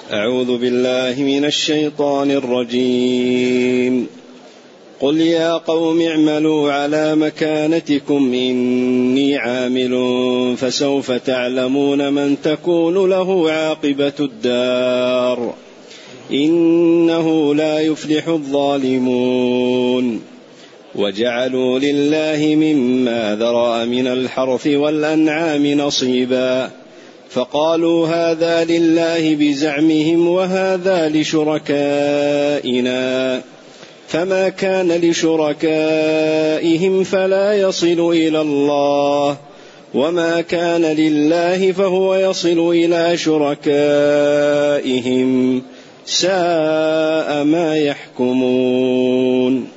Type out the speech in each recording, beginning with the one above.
أعوذ بالله من الشيطان الرجيم. قل يا قوم اعملوا على مكانتكم إني عامل فسوف تعلمون من تكون له عاقبة الدار إنه لا يفلح الظالمون. وجعلوا لله مما ذرأ من الحرث والأنعام نصيبا فقالوا هذا لله بزعمهم وهذا لشركائنا فما كان لشركائهم فلا يصل إلى الله وما كان لله فهو يصل إلى شركائهم ساء ما يحكمون.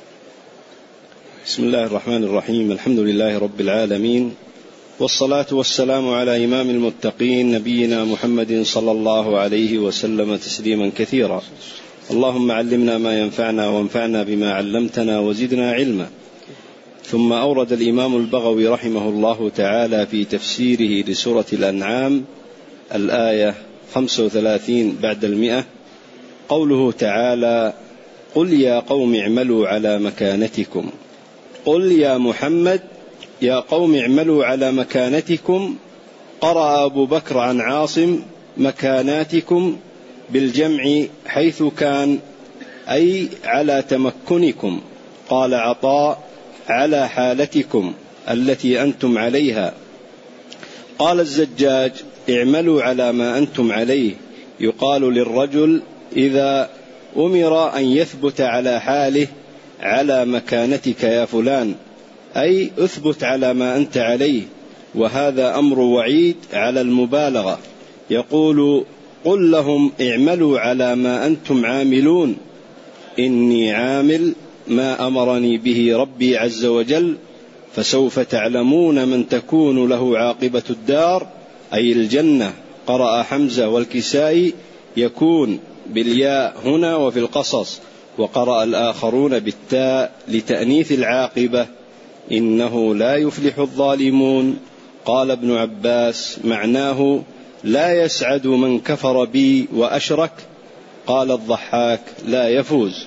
بسم الله الرحمن الرحيم. الحمد لله رب العالمين، والصلاة والسلام على إمام المتقين نبينا محمد صلى الله عليه وسلم تسليما كثيرا. اللهم علمنا ما ينفعنا وانفعنا بما علمتنا وزدنا علما. ثم أورد الإمام البغوي رحمه الله تعالى في تفسيره لسورة الأنعام الآية 35 بعد 100 قوله تعالى: قل يا قوم اعملوا على مكانتكم. قل يا محمد يا قوم اعملوا على مكانتكم. قرأ أبو بكر عن عاصم مكاناتكم بالجمع حيث كان أي على تمكنكم. قال عطاء على حالتكم التي أنتم عليها. قال الزجاج اعملوا على ما أنتم عليه. يقال للرجل إذا أمر أن يثبت على حاله على مكانتك يا فلان، أي اثبت على ما أنت عليه، وهذا أمر وعيد على المبالغة. يقول قل لهم اعملوا على ما أنتم عاملون إني عامل ما أمرني به ربي عز وجل فسوف تعلمون من تكون له عاقبة الدار أي الجنة. قرأ حمزة والكسائي يكون بالياء هنا وفي القصص، وقرأ الآخرون بالتاء لتأنيث العاقبة إنه لا يفلح الظالمون. قال ابن عباس معناه لا يسعد من كفر بي وأشرك. قال الضحاك لا يفوز.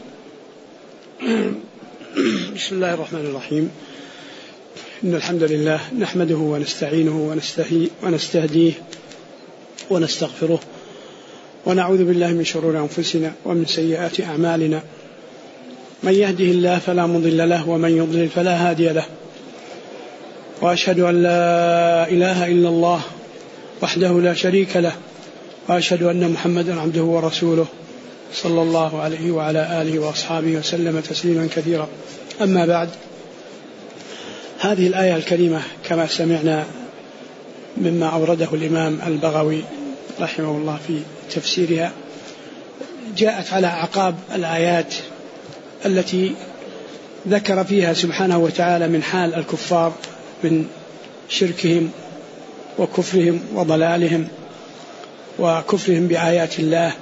بسم الله الرحمن الرحيم. إن الحمد لله نحمده ونستعينه ونستهديه ونستغفره ونعوذ بالله من شرور أنفسنا ومن سيئات أعمالنا. من يهده الله فلا مضل له ومن يضلل فلا هادي له. وأشهد أن لا إله إلا الله وحده لا شريك له، وأشهد أن محمدا عبده ورسوله صلى الله عليه وعلى آله وأصحابه وسلم تسليما كثيرا. أما بعد، هذه الآية الكريمة كما سمعنا مما أورده الإمام البغوي رحمه الله في تفسيرها جاءت على أعقاب الآيات التي ذكر فيها سبحانه وتعالى من حال الكفار من شركهم وكفرهم وضلالهم وكفرهم بآيات الله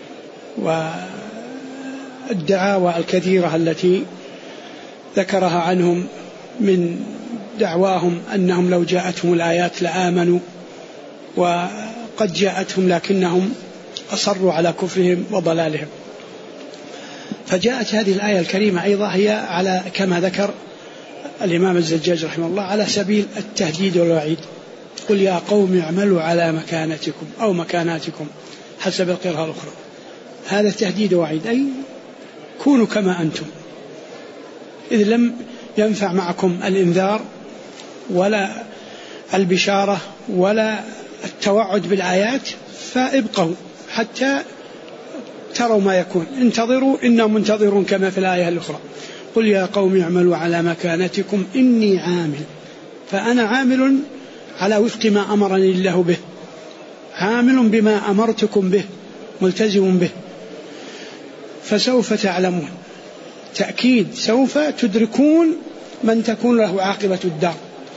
والدعاوى الكثيرة التي ذكرها عنهم من دعواهم أنهم لو جاءتهم الآيات لآمنوا، وقد جاءتهم لكنهم أصروا على كفرهم وضلالهم. فجاءت هذه الآية الكريمة أيضا هي على كما ذكر الإمام الزجاج رحمه الله على سبيل التهديد والوعيد. قل يا قوم اعملوا على مكانتكم أو مكاناتكم حسب القراءة الأخرى. هذا تهديد ووعيد، أي كونوا كما أنتم، إذ لم ينفع معكم الإنذار ولا البشارة ولا التوعد بالآيات فابقوا حتى تروا ما يكون. انتظروا إنا منتظرون كما في الآية الأخرى. قل يا قوم اعملوا على مكانتكم إني عامل، فأنا عامل على وفق ما أمرني الله به، عامل بما أمرتكم به، ملتزم به. فسوف تعلمون، تأكيد سوف تدركون من تكون له عاقبة الدار.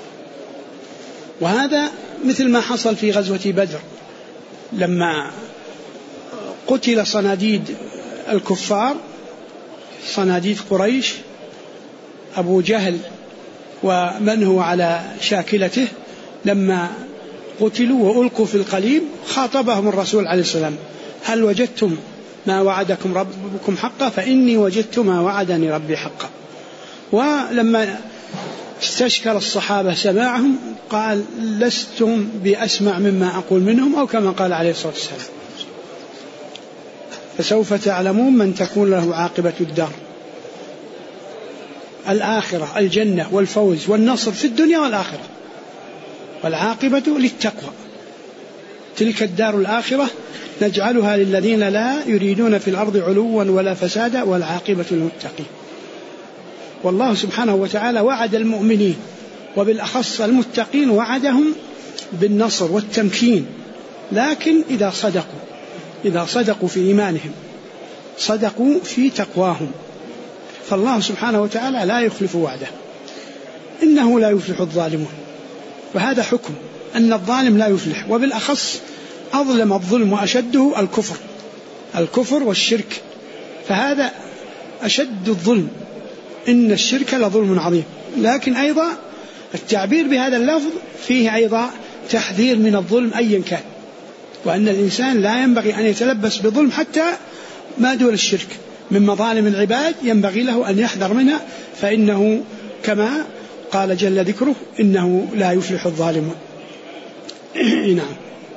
وهذا مثل ما حصل في غزوة بدر لما قتل صناديد الكفار، صناديد قريش، أبو جهل ومن هو على شاكلته، لما قتلوا وألقوا في القليب خاطبهم الرسول عليه السلام هل وجدتم ما وعدكم ربكم حقا؟ فإني وجدت ما وعدني ربي حقا. ولما استشكر الصحابة سماعهم قال لستم بأسمع مما أقول منهم، أو كما قال عليه الصلاة والسلام. فسوف تعلمون من تكون له عاقبة الدار، الآخرة، الجنة والفوز والنصر في الدنيا والآخرة، والعاقبة للتقوى. تلك الدار الآخرة نجعلها للذين لا يريدون في الأرض علوا ولا فسادا والعاقبة للمتقين. والله سبحانه وتعالى وعد المؤمنين وبالأخص المتقين، وعدهم بالنصر والتمكين، لكن إذا صدقوا في إيمانهم، صدقوا في تقواهم، فالله سبحانه وتعالى لا يخلف وعده، إنه لا يفلح الظالمون. وهذا حكم أن الظالم لا يفلح، وبالأخص أظلم الظلم وأشده الكفر والشرك، فهذا أشد الظلم، إن الشرك لظلم عظيم. لكن أيضا التعبير بهذا اللفظ فيه أيضا تحذير من الظلم أيا كان، وأن الإنسان لا ينبغي أن يتلبس بظلم حتى ما دون الشرك من مظالم العباد، ينبغي له أن يحذر منها، فإنه كما قال جل ذكره إنه لا يفلح الظالمون. نعم.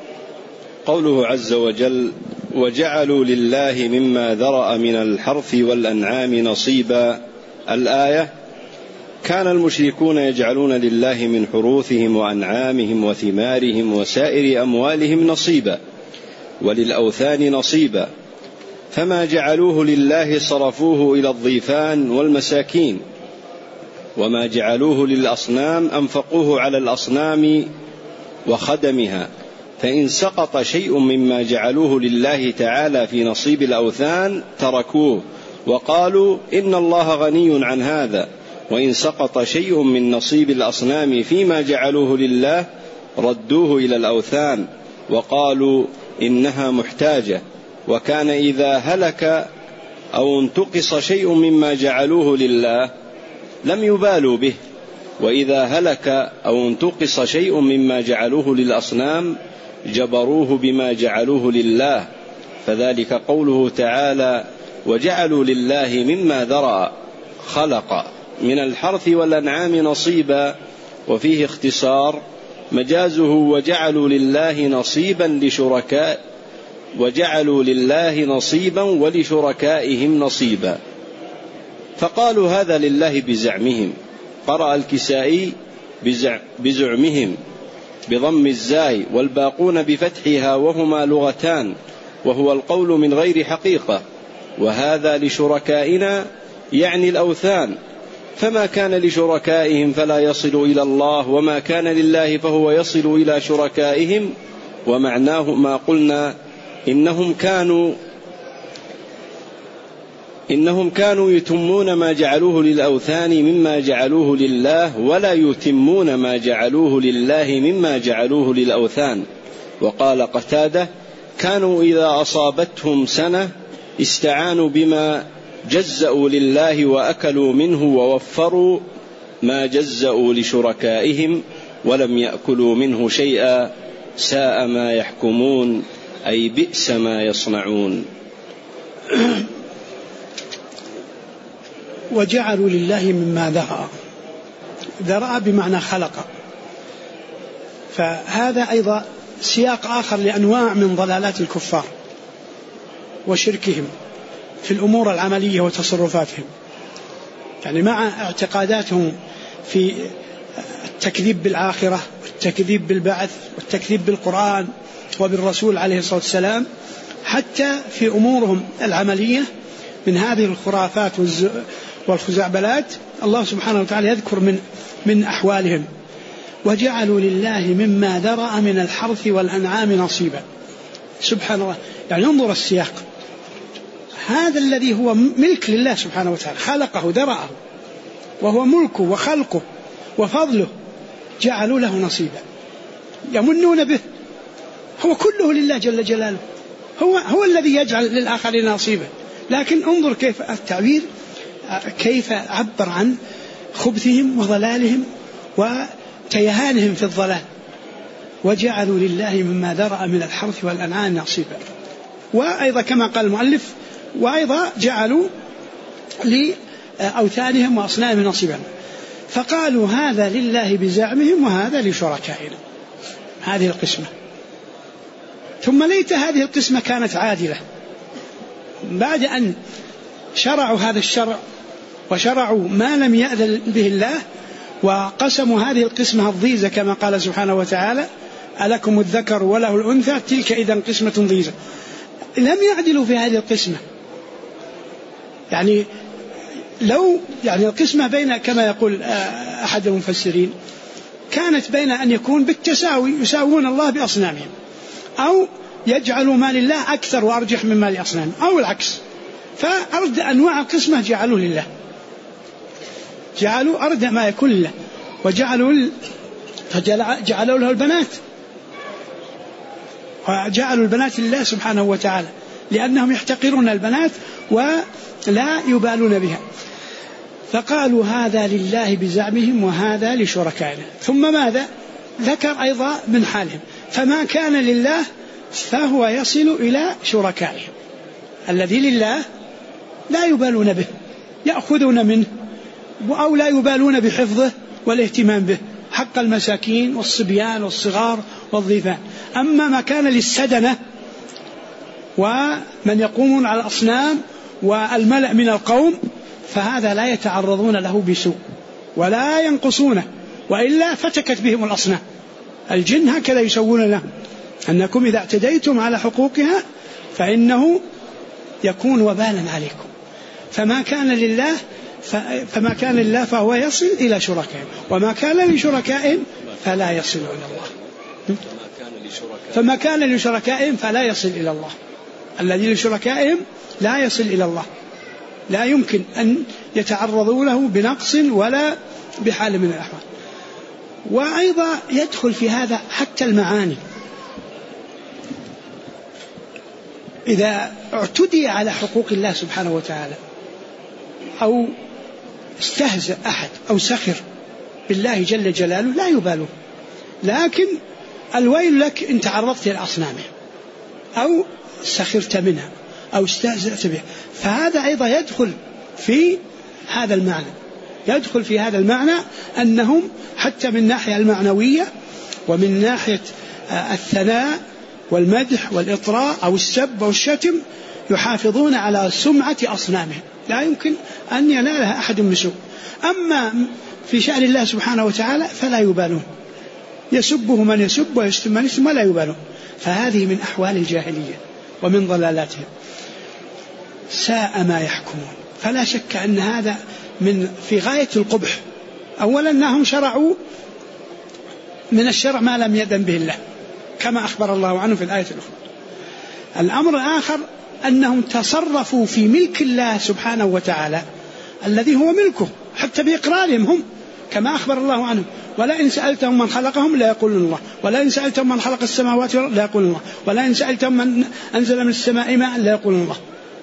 قوله عز وجل: وجعلوا لله مما ذرأ من الحرث والأنعام نصيبا. الآية: كان المشركون يجعلون لله من حروثهم وأنعامهم وثمارهم وسائر أموالهم نصيبا، وللأوثان نصيبا، فما جعلوه لله صرفوه إلى الضيفان والمساكين، وما جعلوه للأصنام أنفقوه على الأصنام وخدمها، فإن سقط شيء مما جعلوه لله تعالى في نصيب الأوثان تركوه وقالوا إن الله غني عن هذا، وإن سقط شيء من نصيب الأصنام فيما جعلوه لله ردوه إلى الأوثان وقالوا إنها محتاجة. وكان إذا هلك أو انتقص شيء مما جعلوه لله لم يبالوا به، وإذا هلك أو انتقص شيء مما جعلوه للأصنام جبروه بما جعلوه لله، فذلك قوله تعالى: وجعلوا لله مما ذرأ خلق من الحرث والأنعام نصيبا. وفيه اختصار مجازه: وجعلوا لله نصيبا ولشركائهم نصيبا، فقالوا هذا لله بزعمهم. قرأ الكسائي بزعمهم بضم الزاي، والباقون بفتحها، وهما لغتان، وهو القول من غير حقيقة. وهذا لشركائنا يعني الأوثان، فما كان لشركائهم فلا يصل إلى الله، وما كان لله فهو يصل إلى شركائهم. ومعناه ما قلنا: إنهم كانوا يتمون ما جعلوه للأوثان مما جعلوه لله، ولا يتمون ما جعلوه لله مما جعلوه للأوثان. وقال قتادة: كانوا إذا أصابتهم سنة استعانوا بما جزأوا لله وأكلوا منه ووفروا ما جزأوا لشركائهم ولم يأكلوا منه شيئا، ساء ما يحكمون، أي بئس ما يصنعون. وجعلوا لله مما ذرأ بمعنى خلق، فهذا أيضا سياق آخر لأنواع من ضلالات الكفار وشركهم في الأمور العملية وتصرفاتهم، يعني مع اعتقاداتهم في التكذيب بالآخرة والتكذيب بالبعث والتكذيب بالقرآن وبالرسول عليه الصلاة والسلام، حتى في أمورهم العملية من هذه الخرافات والخزعبلات الله سبحانه وتعالى يذكر من أحوالهم: وجعلوا لله مما ذرأ من الحرث والأنعام نصيبا. سبحان الله، يعني انظر السياق، هذا الذي هو ملك لله سبحانه وتعالى، خلقه ذرأه وهو ملكه وخلقه وفضله، جعلوا له نصيبا يمنون به، هو كله لله جل جلاله، هو الذي يجعل للآخرين نصيبا. لكن انظر كيف التعبير، كيف عبر عن خبثهم وضلالهم وتيهانهم في الضلال: وجعلوا لله مما ذرأ من الحرث والأنعام نصيبا. وأيضا كما قال المؤلف وأيضا جعلوا لأوثانهم وأصنامهم نصيبا، فقالوا هذا لله بزعمهم وهذا لشركائنا. هذه القسمة. ثم ليت هذه القسمة كانت عادلة، بعد أن شرعوا هذا الشرع وشرعوا ما لم يأذن به الله وقسموا هذه القسمة الضيزة كما قال سبحانه وتعالى ألكم الذكر وله الأنثى تلك إذا قسمة ضيزة، لم يعدلوا في هذه القسمة. يعني لو القسمة بين كما يقول أحد المفسرين كانت بين أن يكون بالتساوي يساوون الله بأصنامهم، أو يجعلوا ما لله أكثر وأرجح مما لأصنامهم، أو العكس. فأرد أنواع القسمة جعلوا لله، جعلوا أرد ما يكون لله، وجعلوا له البنات، وجعلوا البنات لله سبحانه وتعالى لأنهم يحتقرون البنات ولا يبالون بها. فقالوا هذا لله بزعمهم وهذا لشركائنا. ثم ماذا ذكر أيضا من حالهم؟ فما كان لله فهو يصل إلى شركائهم. الذي لله لا يبالون به، يأخذون منه أو لا يبالون بحفظه والاهتمام به حق المساكين والصبيان والصغار والضيفان. أما ما كان للسدنة ومن يقومون على الأصنام والملأ من القوم فهذا لا يتعرضون له بسوء ولا ينقصونه، وإلا فتكت بهم الأصنام. الجن هكذا يسوون لهم، أنكم إذا اعتديتم على حقوقها فإنه يكون وبالا عليكم. فما كان لله فهو يصل إلى شركائهم، وما كان لشركائهم فلا يصل إلى الله. فما كان لشركائهم فلا يصل إلى الله. الذي لشركائهم لا يصل إلى الله، لا يمكن أن يتعرضوا له بنقص ولا بحال من الأحوال. وأيضا يدخل في هذا حتى المعاني. إذا اعتدي على حقوق الله سبحانه وتعالى أو استهزأ أحد أو سخر بالله جل جلاله لا يبالون، لكن الويل لك إن تعرضت لأصنامه أو سخرت منها أو استهزأت بها. فهذا أيضا يدخل في هذا المعنى، يدخل في هذا المعنى أنهم حتى من ناحية المعنوية ومن ناحية الثناء والمدح والإطراء أو السب والشتم يحافظون على سمعة أصنامهم، لا يمكن أن ينالها أحد بسوء. أما في شأن الله سبحانه وتعالى فلا يبالون، يسبه من يسب ويشتم من يشتم ولا يبالون. فهذه من أحوال الجاهلية ومن ضلالاتهم، ساء ما يحكمون. فلا شك أن هذا في غاية القبح. أولا أنهم شرعوا من الشرع ما لم يأذن به الله كما أخبر الله عنه في الآية الأخرى. الأمر الآخر أنهم تصرفوا في ملك الله سبحانه وتعالى الذي هو ملكه حتى بإقرارهم هم، كما أخبر الله عنه ولئن سألتهم من خلقهم لا يقولون الله، ولئن سألتهم من خلق السماوات والأرض لا يقولون الله، ولئن سألتهم من أنزل من السماء ماء لا يقولون الله،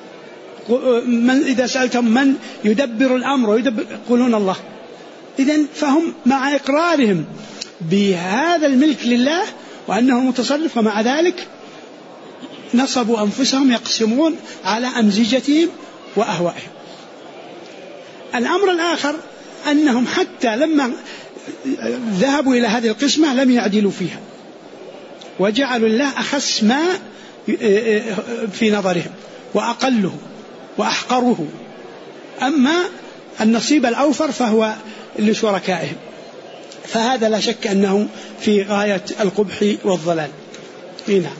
إذا سألتهم من يدبر الأمر يقولون الله. إذن فهم مع إقرارهم بهذا الملك لله وأنه متصرف، ومع ذلك نصبوا أنفسهم يقسمون على أمزجتهم وأهوائهم. الأمر الآخر أنهم حتى لما ذهبوا إلى هذه القسمة لم يعدلوا فيها، وجعلوا الله أخس ما في نظرهم وأقله وأحقره، أما النصيب الأوفر فهو لشركائهم. فهذا لا شك أنه في غاية القبح والضلال. نعم.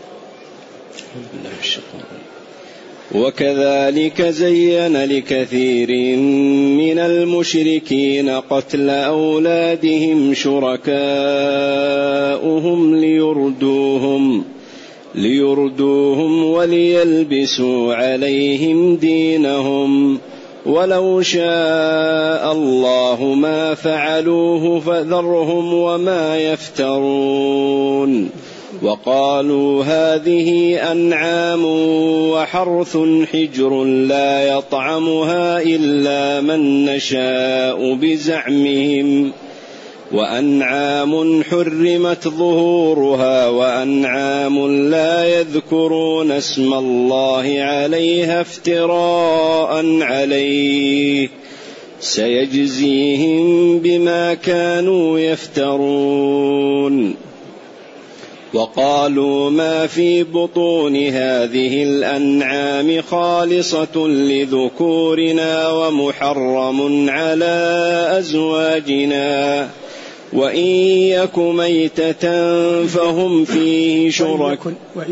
وكذلك زين لكثير من المشركين قتل أولادهم شركاؤهم ليردوهم وليلبسوا عليهم دينهم ولو شاء الله ما فعلوه فذرهم وما يفترون. وقالوا هذه أنعام وحرث حجر لا يطعمها إلا من نشاء وأنعام حرمت ظهورها وأنعام لا يذكرون اسم الله عليها افتراء عليه سيجزيهم بما كانوا يفترون. وقالوا ما في بطون هذه الأنعام خالصة لذكورنا ومحرم على أزواجنا وإن يك ميتة فهم فيه شركاء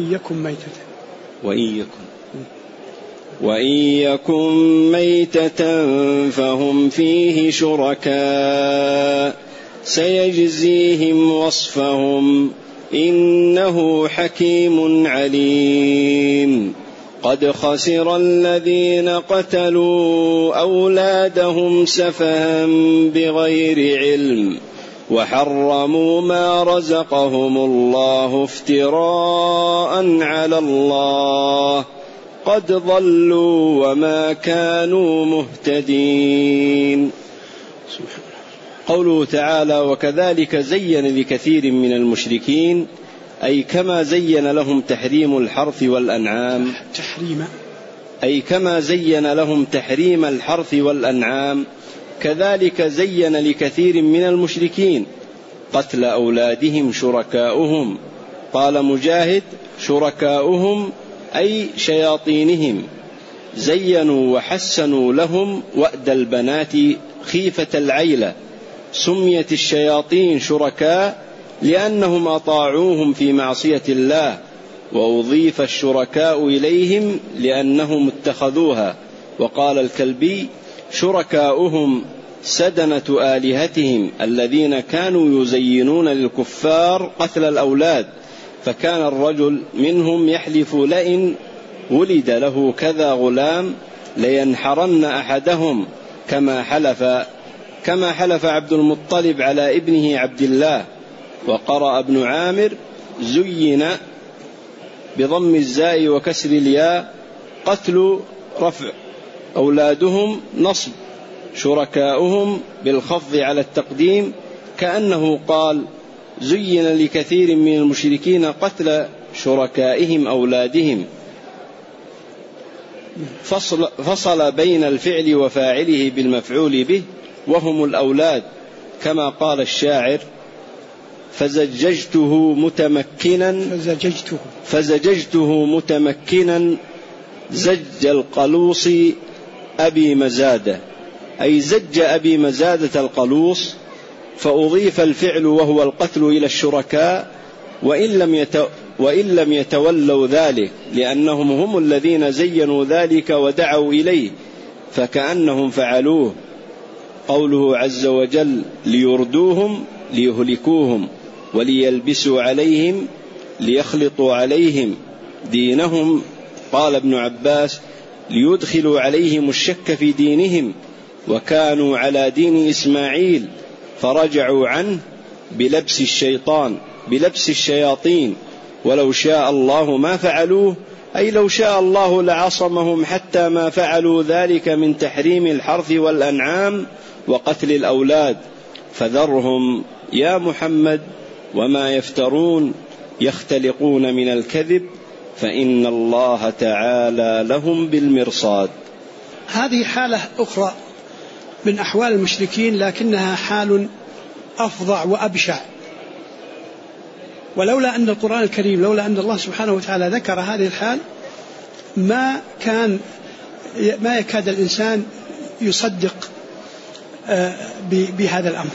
وإن يكن ميتة فهم فيه شركاء سيجزيهم وصفهم إنه حكيم عليم. قد خسر الذين قتلوا أولادهم سفها بغير علم وحرموا ما رزقهم الله افتراء على الله قد ضلوا وما كانوا مهتدين. قوله تعالى وكذلك زين لكثير من المشركين أي كما زين لهم تحريم الحرث والأنعام تحريم الحرث والأنعام كذلك زين لكثير من المشركين قتل أولادهم شركاؤهم. قال مجاهد شركاؤهم أي شياطينهم زينوا وحسنوا لهم وأد البنات خيفة العيلة. سميت الشياطين شركاء لأنهم أطاعوهم في معصية الله وأضيف الشركاء إليهم لأنهم اتخذوها. وقال الكلبي شركاؤهم سدنة آلهتهم الذين كانوا يزينون للكفار قتل الأولاد فكان الرجل منهم يحلف لئن ولد له كذا غلام لينحرن أحدهم كما حلف عبد المطلب على ابنه عبد الله. وقرأ ابن عامر زين بضم الزاء وكسر الياء قتل رفع أولادهم نصب شركاؤهم بالخفض على التقديم كأنه قال زين لكثير من المشركين قتل شركائهم أولادهم. فصل بين الفعل وفاعله بالمفعول به وهم الأولاد كما قال الشاعر فزججته متمكنا زج القلوص أبي مزادة أي زج أبي مزادة القلوص فأضيف الفعل وهو القتل إلى الشركاء وإن لم يتولوا ذلك لأنهم هم الذين زينوا ذلك ودعوا إليه فكأنهم فعلوه. قوله عز وجل ليردوهم ليهلكوهم وليلبسوا عليهم ليخلطوا عليهم دينهم. قال ابن عباس ليدخلوا عليهم الشك في دينهم وكانوا على دين إسماعيل فرجعوا عنه بلبس الشياطين ولو شاء الله ما فعلوه أي لو شاء الله لعصمهم حتى ما فعلوا ذلك من تحريم الحرث والأنعام وقتل الأولاد فذرهم يا محمد وما يفترون يختلقون من الكذب فإن الله تعالى لهم بالمرصاد. هذه حالة أخرى من أحوال المشركين لكنها حال أفظع وأبشع. ولولا أن القرآن الكريم لولا أن الله سبحانه وتعالى ذكر هذه الحال ما يكاد الإنسان يصدق بهذا الأمر.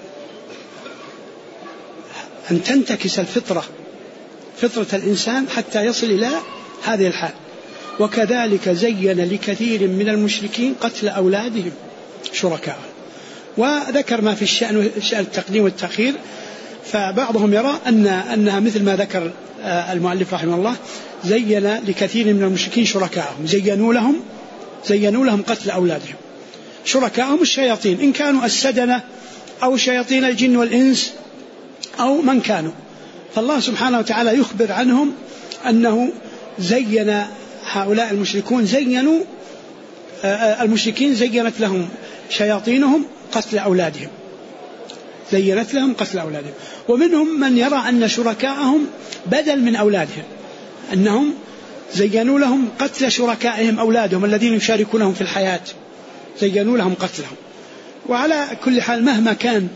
أن تنتكس فطرة الإنسان حتى يصل إلى هذه الحال. وكذلك زين لكثير من المشركين قتل أولادهم شركاء. وذكر ما في الشأن التقديم والتأخير. فبعضهم يرى أنها مثل ما ذكر المؤلف رحمه الله زين لكثير من المشركين شركاءهم زينوا لهم قتل أولادهم. شركاءهم الشياطين إن كانوا السدنة أو شياطين الجن والإنس أو من كانوا. فالله سبحانه وتعالى يخبر عنهم أنه زين هؤلاء المشركين زينت لهم شياطينهم قتل أولادهم. زينت لهم قتل أولادهم. ومنهم من يرى أن شركائهم بدل من أولادهم، أنهم زينوا لهم قتل شركائهم أولادهم الذين يشاركونهم في الحياة، زينوا لهم قتلهم. وعلى كل حال مهما كان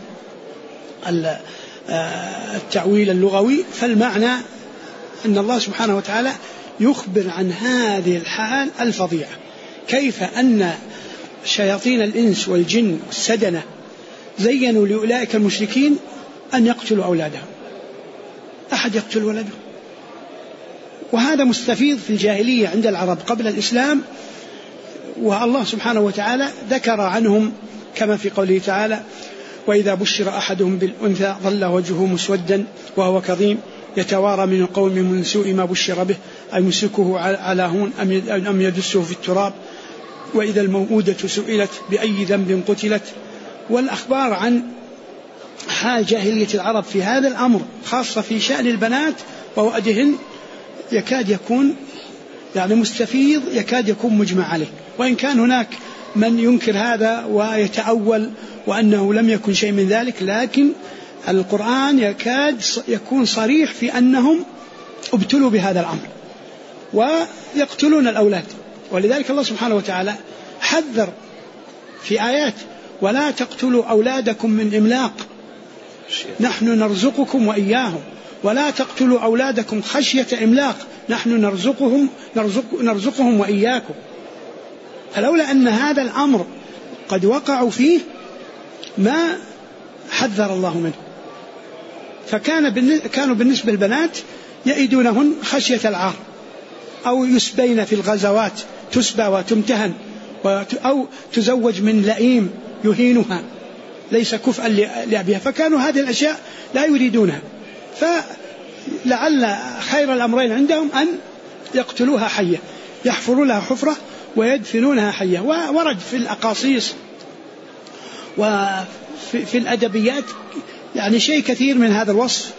التأويل اللغوي فالمعنى أن الله سبحانه وتعالى يخبر عن هذه الحال الفظيعة، كيف أن شياطين الإنس والجن والسدنة زينوا لأولئك المشركين أن يقتلوا أولادهم، أحد يقتل ولده. وهذا مستفيض في الجاهلية عند العرب قبل الإسلام، والله سبحانه وتعالى ذكر عنهم كما في قوله تعالى: وإذا بشر أحدهم بالأنثى ظل وجهه مسودا وهو كظيم يتوارى من القوم من سوء ما بشر به أيمسكه على هون أم يدسه في التراب وإذا الموءودة سئلت بأي ذنب قتلت. والأخبار عن حال جاهلية العرب في هذا الأمر خاصة في شأن البنات ووأدهن يكاد يكون مستفيض، يكاد يكون مجمع عليه، وإن كان هناك من ينكر هذا ويتأول وأنه لم يكن شيء من ذلك، لكن القرآن يكاد يكون صريح في أنهم ابتلوا بهذا الأمر ويقتلون الأولاد. ولذلك الله سبحانه وتعالى حذر في آيات: ولا تقتلوا أولادكم من إملاق نحن نرزقكم وإياهم ولا تقتلوا أولادكم خشية إملاق نحن نرزقهم وإياكم. فلولا أن هذا الأمر قد وقعوا فيه ما حذر الله منه. كانوا بالنسبة للبنات يئدونهن خشية العار، أو يسبين في الغزوات، تسبى وتمتهن، أو تزوج من لئيم يهينها ليس كفءا لأبيها، فكانوا هذه الأشياء لا يريدونها، فلعل خير الأمرين عندهم أن يقتلوها حية، يحفروا لها حفرة ويدفنونها حية. وورد في الأقاصيص وفي الأدبيات شيء كثير من هذا الوصف،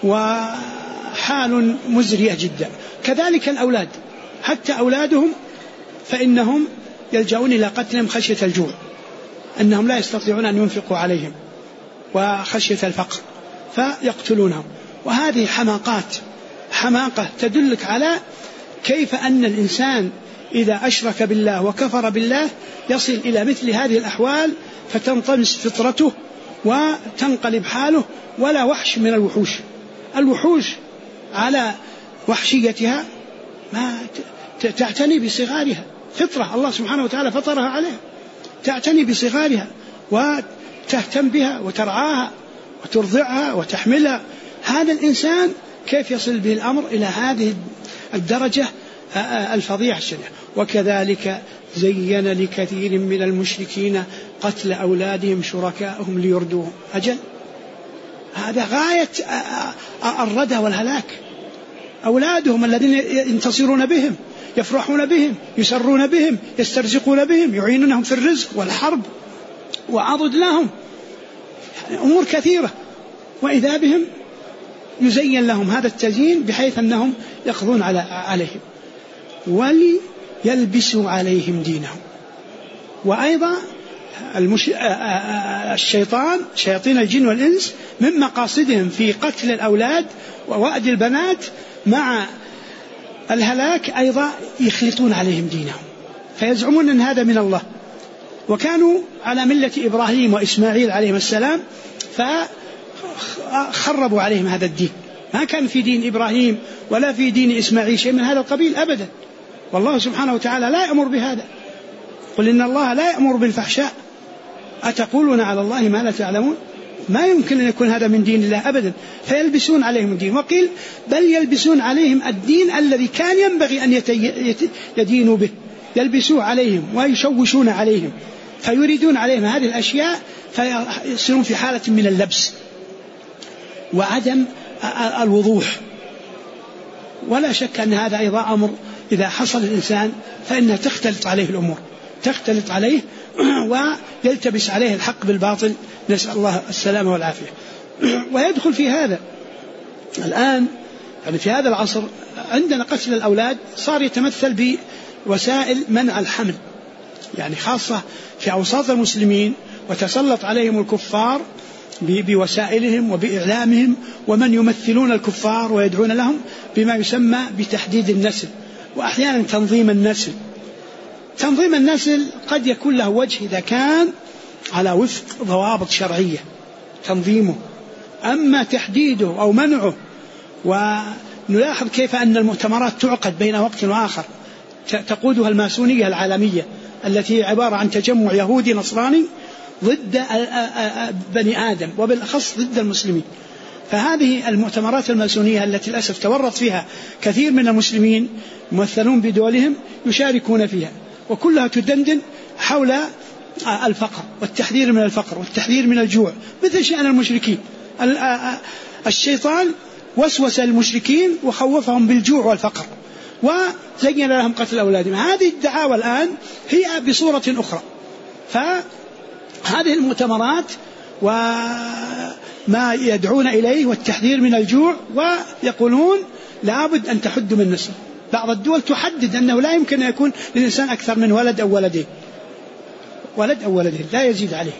وحال مزرية جدا. كذلك الأولاد، حتى أولادهم فإنهم يلجؤون إلى قتلهم خشية الجوع، أنهم لا يستطيعون أن ينفقوا عليهم وخشية الفقر فيقتلونهم. وهذه حماقة تدلك على كيف أن الإنسان إذا أشرك بالله وكفر بالله يصل إلى مثل هذه الأحوال، فتنطمس فطرته وتنقلب حاله. ولا وحش من الوحوش على وحشيتها ما تعتني بصغارها، فطرة الله سبحانه وتعالى فطرها عليها، تعتني بصغارها وتهتم بها وترعاها وترضعها وتحملها. هذا الإنسان كيف يصل به الأمر إلى هذه الدرجة الفظيعة الشنيعة؟ وكذلك زين لكثير من المشركين قتل أولادهم شركائهم ليردوهم. أجل هذا غاية الردى والهلاك. أولادهم الذين ينتصرون بهم، يفرحون بهم، يسرون بهم، يسترزقون بهم، يعينونهم في الرزق والحرب وعضد لهم أمور كثيرة، وإذا بهم يزين لهم هذا التزيين بحيث أنهم يقضون عليهم وليلبسوا عليهم دينهم. وأيضا شياطين الجن والإنس من مقاصدهم في قتل الأولاد ووأد البنات مع الهلاك أيضا يخلطون عليهم دينهم، فيزعمون أن هذا من الله. وكانوا على ملة إبراهيم وإسماعيل عليهم السلام، فخربوا عليهم هذا الدين. ما كان في دين إبراهيم ولا في دين إسماعيل شيء من هذا القبيل أبدا، والله سبحانه وتعالى لا يأمر بهذا. قل إن الله لا يأمر بالفحشاء أتقولون على الله ما لا تعلمون. ما يمكن أن يكون هذا من دين الله أبدا، فيلبسون عليهم الدين. وقيل بل يلبسون عليهم الدين الذي كان ينبغي أن يدينوا به، يلبسوه عليهم ويشوشون عليهم، فيريدون عليهم هذه الأشياء، فيصيرون في حالة من اللبس وعدم الوضوح. ولا شك أن هذا أيضا أمر إذا حصل الإنسان فإنها تختلط عليه الأمور، تختلط عليه ويلتبس عليه الحق بالباطل، نسأل الله السلامة والعافية. ويدخل في هذا الآن في هذا العصر عندنا قتل الأولاد صار يتمثل بوسائل منع الحمل، خاصة في أوساط المسلمين، وتسلط عليهم الكفار بوسائلهم وبإعلامهم ومن يمثلون الكفار ويدعون لهم بما يسمى بتحديد النسل، وأحيانا تنظيم النسل. تنظيم النسل قد يكون له وجه إذا كان على وفق ضوابط شرعية تنظيمه، أما تحديده أو منعه. ونلاحظ كيف أن المؤتمرات تعقد بين وقت وآخر تقودها الماسونية العالمية التي عبارة عن تجمع يهودي نصراني ضد بني آدم وبالأخص ضد المسلمين. فهذه المؤتمرات الماسونية التي للأسف تورط فيها كثير من المسلمين ممثلون بدولهم يشاركون فيها، وكلها تدندن حول الفقر والتحذير من الفقر والتحذير من الجوع، مثل شأن المشركين. الشيطان وسوس المشركين وخوفهم بالجوع والفقر وزين لهم قتل أولادهم. هذه الدعاوى الآن هي بصورة أخرى. فهذه المؤتمرات وما يدعون إليه والتحذير من الجوع، ويقولون لابد أن تحد من نسل. بعض الدول تحدد أنه لا يمكن أن يكون للإنسان أكثر من ولد أو ولدين، ولد أو ولدين لا يزيد عليه.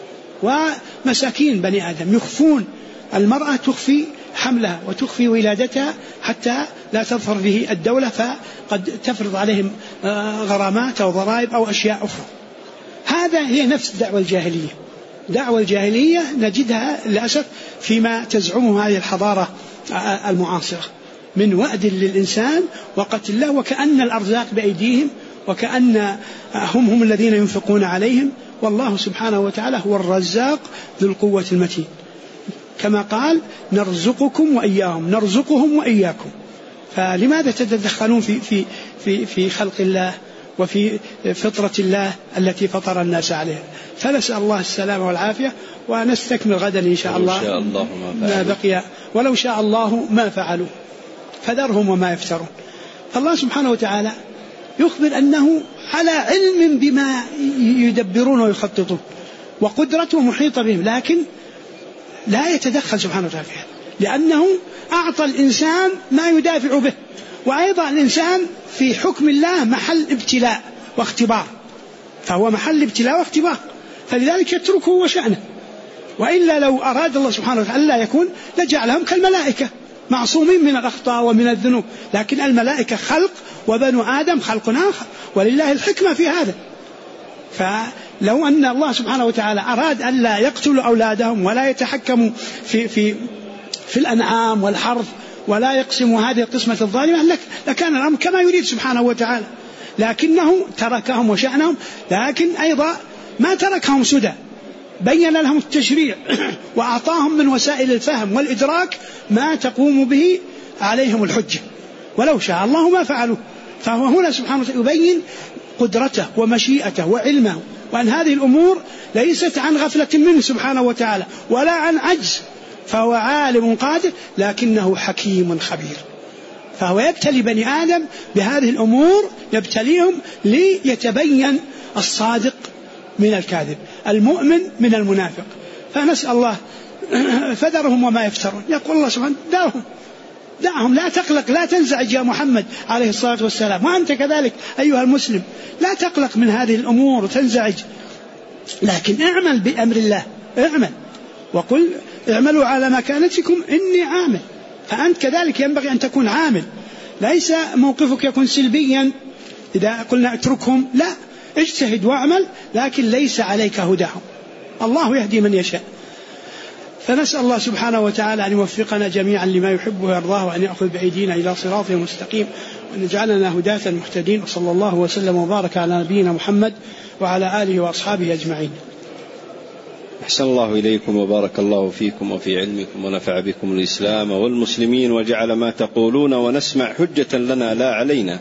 ومساكين بني آدم يخفون، المرأة تخفي حملها وتخفي ولادتها حتى لا تظفر به الدولة، فقد تفرض عليهم غرامات أو ضرائب أو أشياء أخرى. هذا هي نفس الدعوة الجاهلية. دعوة الجاهلية نجدها للأسف فيما تزعمه هذه الحضارة المعاصرة من وأد للإنسان وقتل له، وكأن الأرزاق بأيديهم، وكأن هم الذين ينفقون عليهم، والله سبحانه وتعالى هو الرزاق ذو القوة المتين، كما قال نرزقكم وإياهم، نرزقهم وإياكم. فلماذا تتدخلون في خلق الله وفي فطرة الله التي فطر الناس عليها؟ فنسأل الله السلامة والعافية، ونستكمل غدا إن شاء الله ما بقي، ولو شاء الله ما فعلوا فذرهم وما يفترون. الله سبحانه وتعالى يخبر أنه على علم بما يدبرون ويخططون، وقدرته محيطة بهم، لكن لا يتدخل سبحانه وتعالى فيها، لأنه أعطى الإنسان ما يدافع به، وأيضا الإنسان في حكم الله محل ابتلاء واختبار، فهو محل ابتلاء واختبار، فلذلك يتركه وشأنه. وإلا لو أراد الله سبحانه وتعالى لا يكون لجعلهم كالملائكة معصومين من الأخطاء ومن الذنوب، لكن الملائكة خلق وبنو آدم خلق آخر، ولله الحكمة في هذا. فلو أن الله سبحانه وتعالى أراد أن لا يقتلوا أولادهم ولا يتحكموا في الأنعام والحرث ولا يقسموا هذه القسمة الظالمة لكان الأمر كما يريد سبحانه وتعالى، لكنه تركهم وشأنهم، لكن أيضا ما تركهم سدى، بين لهم التشريع وأعطاهم من وسائل الفهم والإدراك ما تقوم به عليهم الحجة، ولو شاء الله ما فعلوا. فهو هنا سبحانه وتعالى يبين قدرته ومشيئته وعلمه، وأن هذه الأمور ليست عن غفلة منه سبحانه وتعالى ولا عن عجز، فهو عالم قادر لكنه حكيم خبير. فهو يبتلي بني آدم بهذه الأمور، يبتليهم ليتبين الصادق من الكاذب، المؤمن من المنافق. فنسأل الله فذرهم وما يفترون. يقول الله سبحانه دعهم لا تقلق، لا تنزعج يا محمد عليه الصلاة والسلام، وأنت كذلك أيها المسلم لا تقلق من هذه الأمور وتنزعج، لكن اعمل بأمر الله، اعمل وقل اعملوا على مكانتكم إني عامل. فأنت كذلك ينبغي أن تكون عامل، ليس موقفك يكون سلبيا إذا قلنا اتركهم، لا، اجتهد واعمل، لكن ليس عليك هداهم، الله يهدي من يشاء. فنسأل الله سبحانه وتعالى أن يوفقنا جميعا لما يحبه ويرضاه، وأن يأخذ بأيدينا إلى صراطه المستقيم، وأن يجعلنا هداة مهتدين. وصلى الله وسلم وبارك على نبينا محمد وعلى آله وأصحابه أجمعين. أحسن الله إليكم وبارك الله فيكم وفي علمكم ونفع بكم الإسلام والمسلمين، وجعل ما تقولون ونسمع حجة لنا لا علينا.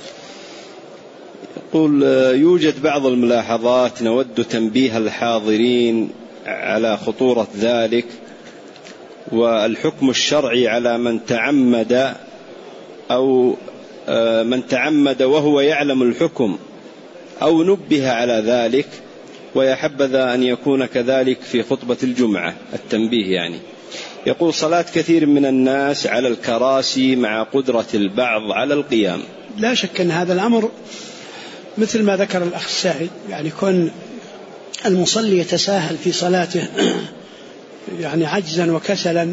يقول يوجد بعض الملاحظات نود تنبيه الحاضرين على خطورة ذلك، والحكم الشرعي على من تعمد أو من تعمد وهو يعلم الحكم أو نبه على ذلك، ويحبذ أن يكون كذلك في خطبة الجمعة التنبيه. يعني يقول صلاة كثير من الناس على الكراسي مع قدرة البعض على القيام. لا شك أن هذا الأمر مثل ما ذكر الأخ السائل، يعني كون المصلي يتساهل في صلاته يعني عجزا وكسلا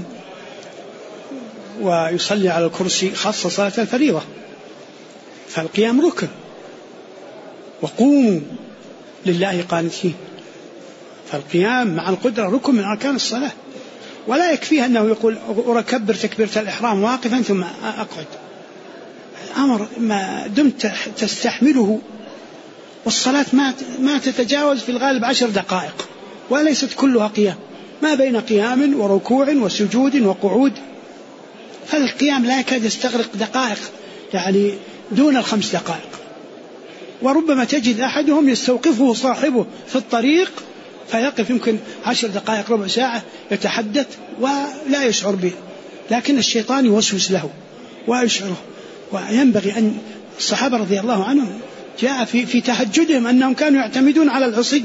ويصلي على الكرسي، خاصة صلاة الفريضة، فالقيام ركن، وقوموا لله قانتين، فالقيام مع القدرة ركن من أركان الصلاة. ولا يكفيه أنه يقول أكبر تكبيرة الإحرام واقفا ثم أقعد، الأمر ما دمت تستحمله. والصلاة ما تتجاوز في الغالب 10 دقائق، وليست كلها قيام، ما بين قيام وركوع وسجود وقعود، فالقيام لا يكاد يستغرق دقائق، يعني دون 5 دقائق. وربما تجد أحدهم يستوقفه صاحبه في الطريق فيقف يمكن 10 دقائق ربع ساعة يتحدث ولا يشعر به، لكن الشيطان يوسوس له ويشعره. وينبغي أن الصحابة رضي الله عنهم جاء في تهجدهم أنهم كانوا يعتمدون على العصي،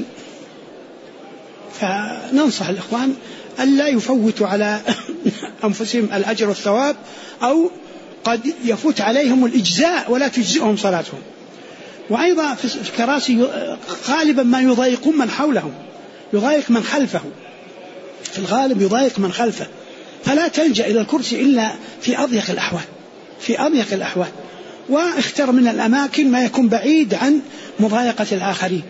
فننصح الإخوان ألا يفوتوا على أنفسهم الأجر والثواب، أو قد يفوت عليهم الإجزاء ولا تجزئهم صلاتهم. وأيضا في الكراسي غالبا ما يضايقون من حولهم، يضايق من خلفه، في الغالب يضايق من خلفه، فلا تلجأ إلى الكرسي إلا في أضيق الأحوال، في أضيق الأحوال، واختر من الأماكن ما يكون بعيد عن مضايقة الآخرين.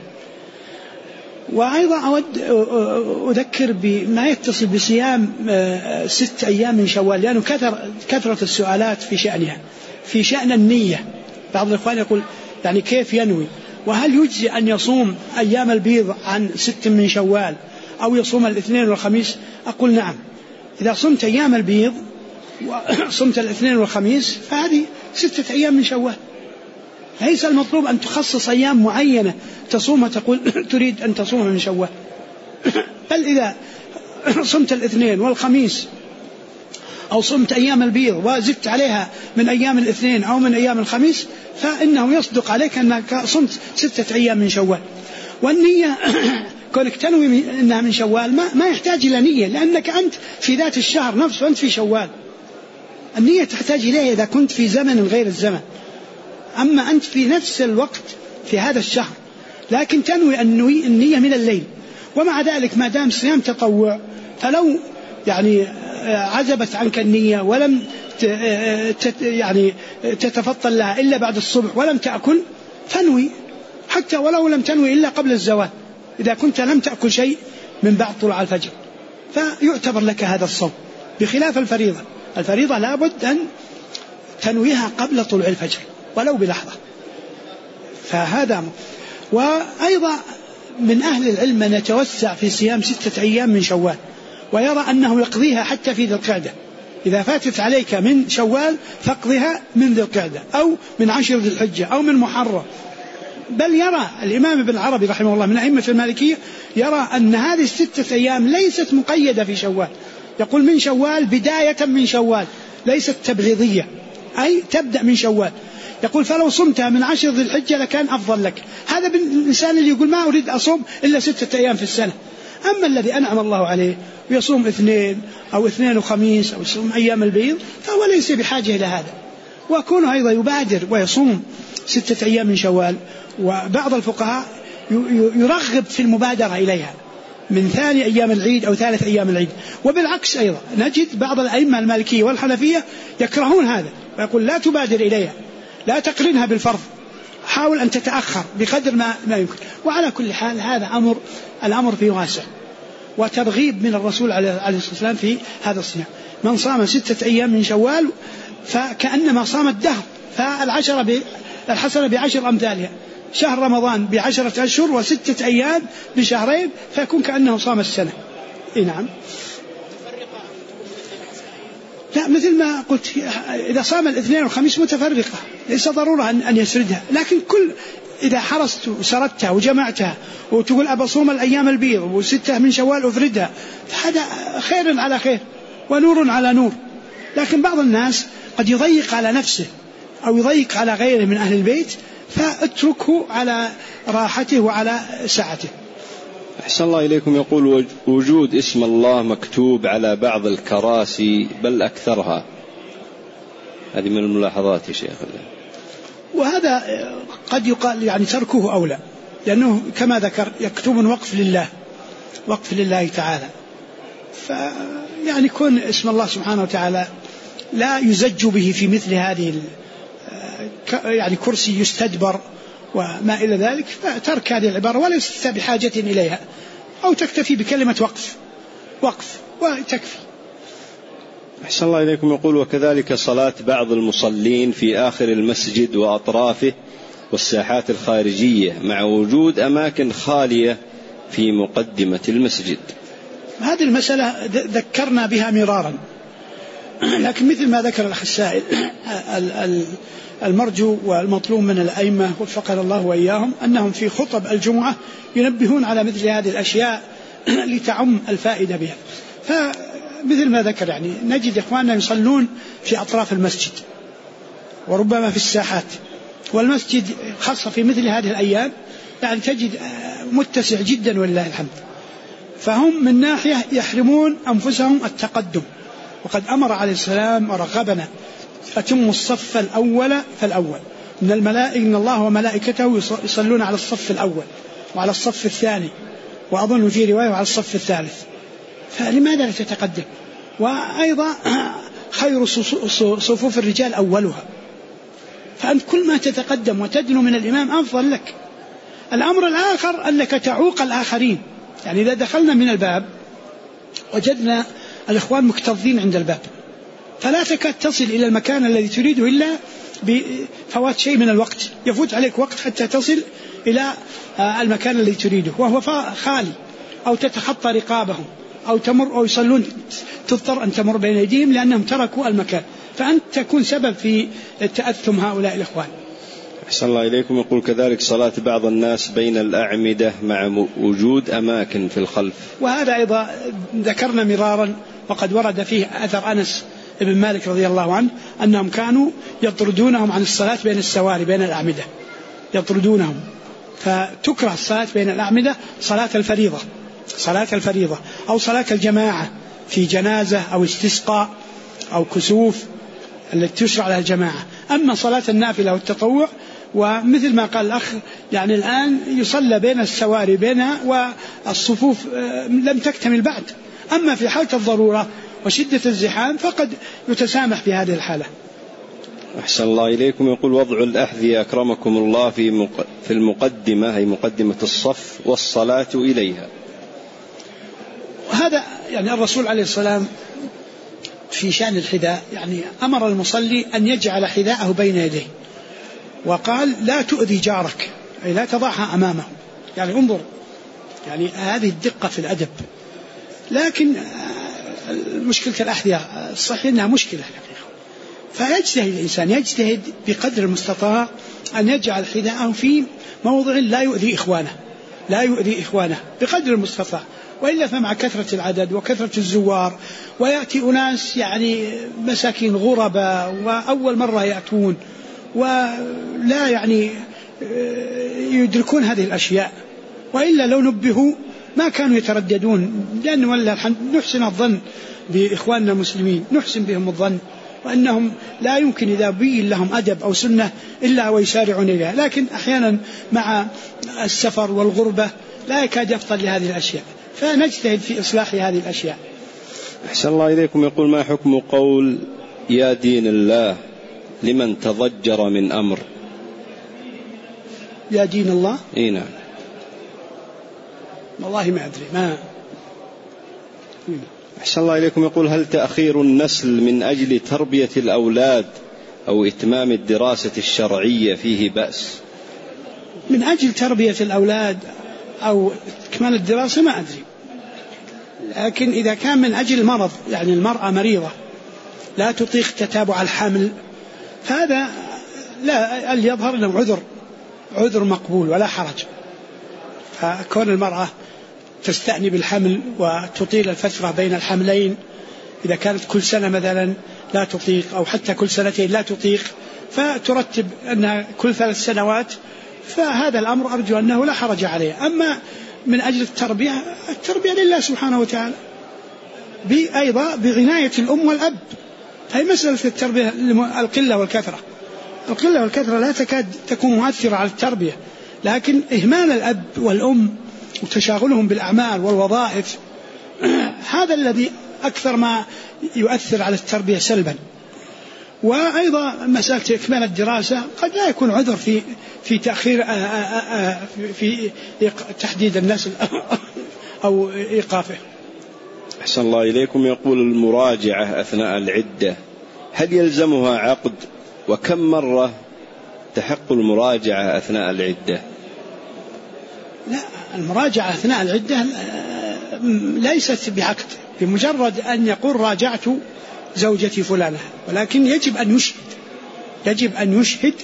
وأيضا أود أذكر بما يتصل بصيام 6 أيام من شوال، لأنه كثرة السؤالات في شأنها، في شأن النية. بعض الإخوان يقول يعني كيف ينوي، وهل يجزي أن يصوم أيام البيض عن 6 من شوال أو يصوم الاثنين والخميس؟ أقول نعم، إذا صمت أيام البيض وصمت الاثنين والخميس فهذه 6 أيام من شوال. ليس المطلوب أن تخصص أيام معينة تصوم وتقول تريد أن تصوم من شوال، بل إذا صمت الاثنين والخميس أو صمت أيام البيض وزدت عليها من أيام الاثنين أو من أيام الخميس فإنه يصدق عليك أنك صمت 6 أيام من شوال. والنية كونك تنوي أنها من شوال ما يحتاج إلى نية، لأنك أنت في ذات الشهر نفسه، أنت في شوال. النية تحتاج إليها إذا كنت في زمن غير الزمن، أما أنت في نفس الوقت في هذا الشهر، لكن تنوي النية من الليل. ومع ذلك ما دام صيام تطوع، فلو يعني عزبت عنك النية ولم يعني تتفطن لها إلا بعد الصبح ولم تأكل، فانوي، حتى ولو لم تنوي إلا قبل الزوال، إذا كنت لم تأكل شيء من بعد طلوع الفجر فيعتبر لك هذا الصوم، بخلاف الفريضة. الفريضة لابد أن تنويها قبل طلوع الفجر ولو بلحظة، فهذا. وأيضا من أهل العلم من يتوسع في صيام 6 أيام من شوال، ويرى أنه يقضيها حتى في ذي القعدة، إذا فاتت عليك من شوال فاقضها من ذي القعدة أو من 10 ذي الحجة أو من محرم. بل يرى الإمام ابن العربي رحمه الله من أئمة المالكية يرى أن هذه 6 أيام ليست مقيدة في شوال، يقول من شوال بداية من شوال، ليست تبعيضية، أي تبدأ من شوال. يقول فلو صمتها من 10 ذي الحجة لكان أفضل لك. هذا بالإنسان اللي يقول ما أريد أصوم إلا 6 أيام في السنة. أما الذي أنعم الله عليه ويصوم 2 أو 2 وخميس أو يصوم أيام البيض فهو ليس بحاجة إلى هذا. وكونه أيضا يبادر ويصوم 6 أيام من شوال، وبعض الفقهاء يرغب في المبادرة إليها من 2 أيام العيد أو 3 أيام العيد. وبالعكس أيضا نجد بعض الأئمة المالكية والحنفية يكرهون هذا ويقول لا تبادر إليها، لا تقرنها بالفرض، حاول أن تتأخر بقدر ما يمكن. وعلى كل حال هذا الأمر فيه واسع، وترغيب من الرسول عليه الصلاة والسلام في هذا الصيام. من صام 6 أيام من شوال فكأنما صام الدهر، فالحسنة ب10 أمثالها. شهر رمضان ب10 أشهر و6 أيام بشهرين، فيكون كأنه صام السنة. نعم. لا، مثل ما قلت إذا صام الاثنين والخميس متفرقة ليس ضرورة أن يسردها، لكن إذا حرصت وسردتها وجمعتها وتقول أبى صوم الأيام البيض و6 من شوال أفردها، فهذا خير على خير ونور على نور. لكن بعض الناس قد يضيق على نفسه أو يضيق على غيره من أهل البيت، فاتركه على راحته وعلى سعته. أحسن الله إليكم. يقول وجود اسم الله مكتوب على بعض الكراسي بل أكثرها، هذه من الملاحظات يا شيخ. وهذا قد يقال يعني تركه أولى، لأنه كما ذكر يكتب وقف لله تعالى، يعني كون اسم الله سبحانه وتعالى لا يزج به في مثل هذه يعني كرسي يستدبر وما إلى ذلك، فترك هذه العبارة وليس بحاجة إليها، أو تكتفي بكلمة وقف وتكفي. أحسن الله إليكم. يقول: وكذلك صلاة بعض المصلين في آخر المسجد وأطرافه والساحات الخارجية مع وجود أماكن خالية في مقدمة المسجد. هذه المسألة ذكرنا بها مرارا، لكن مثل ما ذكر الأخ السائل، المرجو والمطلوب من الأئمة وفقنا الله وإياهم أنهم في خطب الجمعة ينبهون على مثل هذه الأشياء لتعم الفائدة بها. فمثل ما ذكر يعني نجد إخواننا يصلون في أطراف المسجد وربما في الساحات، والمسجد خاصة في مثل هذه الأيام يعني تجد متسع جدا ولله الحمد، فهم من ناحية يحرمون أنفسهم التقدم، وقد أمر عليه السلام ورغبنا: أتم الصف الأول فالأول، إن الملائكة إن الله وملائكته يصلون على الصف الأول وعلى الصف الثاني، وأظن في رواية على الصف الثالث، فلماذا لا تتقدم؟ وأيضا خير صفوف الرجال أولها، فأنت كل ما تتقدم وتدنو من الإمام أفضل لك. الأمر الآخر أنك تعوق الآخرين، يعني إذا دخلنا من الباب وجدنا الإخوان مكتظين عند الباب، فلا تكاد تصل إلى المكان الذي تريده إلا بفوات شيء من الوقت، يفوت عليك وقت حتى تصل إلى المكان الذي تريده وهو خالي، أو تتخطى رقابهم أو تمر أو يصلون تضطر أن تمر بين أيديهم لأنهم تركوا المكان، فأنت تكون سبب في تأثم هؤلاء الإخوان. أحسن الله إليكم. يقول: كذلك صلاة بعض الناس بين الأعمدة مع وجود أماكن في الخلف. وهذا أيضا ذكرنا مرارا، وقد ورد فيه أثر أنس بن مالك رضي الله عنه أنهم كانوا يطردونهم عن الصلاة بين السواري بين الأعمدة، يطردونهم، فتكره الصلاة بين الأعمدة صلاة الفريضة أو صلاة الجماعة في جنازة أو استسقاء أو كسوف التي تشرع لها الجماعة. أما صلاة النافلة والتطوع، ومثل ما قال الأخ يعني الآن يصلى بين السواري بينها والصفوف لم تكتمل بعد، أما في حالة الضرورة وشدة الزحام فقد يتسامح في هذه الحالة. أحسن الله إليكم. يقول: وضع الأحذية أكرمكم الله في المقدمة، أي مقدمة الصف، والصلاة إليها. هذا يعني الرسول عليه السلام في شأن الحذاء يعني أمر المصلي أن يجعل حذاءه بين يديه، وقال: لا تؤذي جارك، أي لا تضعها أمامه. يعني انظر، يعني هذه الدقة في الأدب. لكن مشكلة الأحذية الصحيح أنها مشكلة الحقيقة، فيجتهد الإنسان يجتهد بقدر المستطاع أن يجعل حذاءه في موضع لا يؤذي إخوانه بقدر المستطاع، وإلا فمع كثرة العدد وكثرة الزوار ويأتي أناس يعني مساكين غرباء وأول مرة يأتون ولا يعني يدركون هذه الأشياء، وإلا لو نبهوا ما كانوا يترددون، لأن والله الحمد نحسن الظن بإخواننا المسلمين، نحسن بهم الظن، وأنهم لا يمكن إذا بين لهم أدب أو سنة إلا ويسارعون إليها، لكن أحيانا مع السفر والغربة لا يكاد يفضل لهذه الأشياء، فنجتهد في إصلاح هذه الأشياء. أحسن الله إليكم. يقول: ما حكم قول يا دين الله لمن تضجر من أمر؟ يا دين الله؟ إيه نعم. والله ما أدري ما. أحسن الله إليكم. يقول: هل تأخير النسل من أجل تربية الأولاد أو إتمام الدراسة الشرعية فيه بأس؟ من أجل تربية الأولاد أو إكمال الدراسة ما أدري، لكن إذا كان من أجل المرض، يعني المرأة مريضة لا تطيق تتابع الحمل، فهذا لا يظهر له عذر مقبول ولا حرج. فكون المرأة تستأني بالحمل وتطيل الفترة بين الحملين، إذا كانت كل سنة مثلا لا تطيق أو حتى كل سنتين لا تطيق، فترتب أنها كل 3 سنوات، فهذا الأمر أرجو أنه لا حرج عليه. أما من أجل التربية لله سبحانه وتعالى، أيضا بعناية الأم والأب. هي مسألة التربية القلة والكثرة لا تكاد تكون مؤثرة على التربية، لكن إهمال الأب والأم وتشاغلهم بالأعمال والوظائف هذا الذي أكثر ما يؤثر على التربية سلبا. وأيضا مسألة إكمال الدراسة قد لا يكون عذر في تأخير في تحديد النسل أو إيقافه. أحسن الله إليكم. يقول المراجعة أثناء العدة هل يلزمها عقد؟ وكم مرة تحق المراجعة أثناء العدة؟ لا، المراجعة أثناء العدة ليست بعقد، بمجرد أن يقول راجعت زوجتي فلانة، ولكن يجب أن يشهد.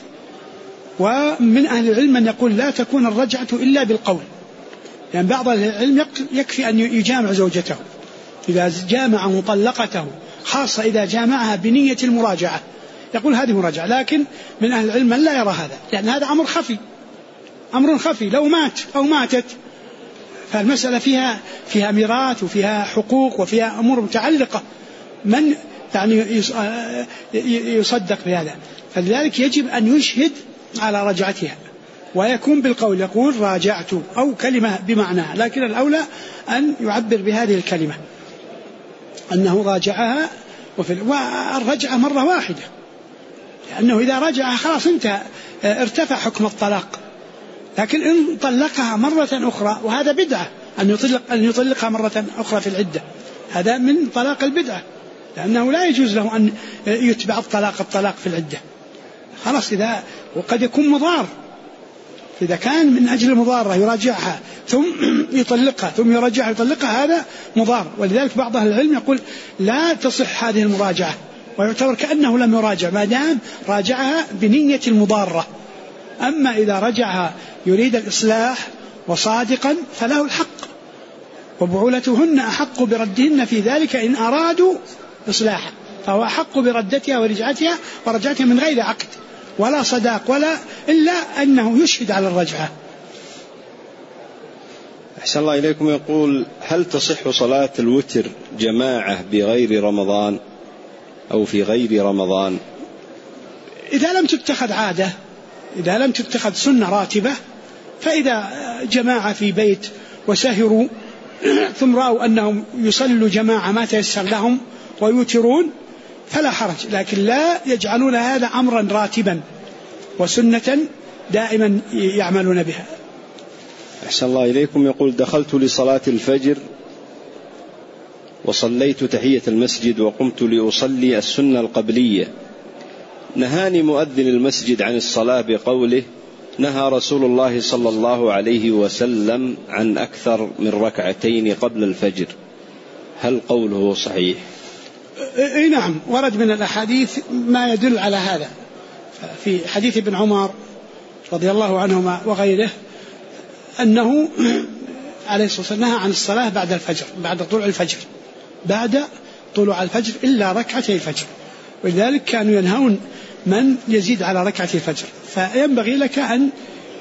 ومن أهل العلم من يقول لا تكون الرجعة إلا بالقول، يعني بعض أهل العلم يكفي أن يجامع زوجته إذا جامع مطلقته، خاصة إذا جامعها بنية المراجعة يقول هذه مراجعة. لكن من أهل العلم من لا يرى هذا، لأن هذا أمر خفي، لو مات أو ماتت فالمسألة فيها ميراث وفيها حقوق وفيها أمور متعلقة، من يعني يصدق بهذا؟ فلذلك يجب أن يشهد على رجعتها ويكون بالقول، يقول راجعت أو كلمة بمعناها، لكن الأولى أن يعبر بهذه الكلمة أنه راجعها. والرجعة مرة واحدة، لأنه إذا رجعها خلاص انتهى، ارتفع حكم الطلاق. لكن إن طلقها مرة أخرى، وهذا بدعة أن يطلقها مرة أخرى في العدة، هذا من طلاق البدعة، لأنه لا يجوز له أن يتبع الطلاق في العدة. خلاص إذا وقد يكون مضار، إذا كان من أجل المضارة يراجعها ثم يطلقها ثم يراجعها يطلقها، هذا مضار. ولذلك بعض أهل العلم يقول لا تصح هذه المراجعة، ويعتبر كأنه لم يراجع ما دام راجعها بنية المضارة. أما إذا رجعها يريد الإصلاح وصادقا فله الحق، وبعولتهن أحق بردهن في ذلك إن أرادوا إصلاحا، فهو أحق بردتها ورجعتها من غير عقد ولا صداق ولا إلا أنه يشهد على الرجعة. أحسن الله إليكم. يقول هل تصح صلاة الوتر جماعة بغير رمضان أو في غير رمضان؟ إذا لم تتخذ عادة، إذا لم تتخذ سنة راتبة، فإذا جماعة في بيت وسهروا ثم رأوا أنهم يصلوا جماعة ما تيسر لهم ويوترون فلا حرج، لكن لا يجعلون هذا أمرا راتبا وسنة دائما يعملون بها. أحسن الله إليكم. يقول دخلت لصلاة الفجر وصليت تحية المسجد وقمت لأصلي السنة القبلية، نهاني مؤذن المسجد عن الصلاة بقوله نهى رسول الله صلى الله عليه وسلم عن أكثر من ركعتين قبل الفجر، هل قوله صحيح؟ نعم، ورد من الأحاديث ما يدل على هذا. في حديث ابن عمر رضي الله عنهما وغيره أنه عليه الصلاة والسلام نهى عن الصلاة بعد الفجر، بعد طلوع الفجر إلا ركعتي الفجر، ولذلك كانوا ينهون من يزيد على ركعتي الفجر. فينبغي لك أن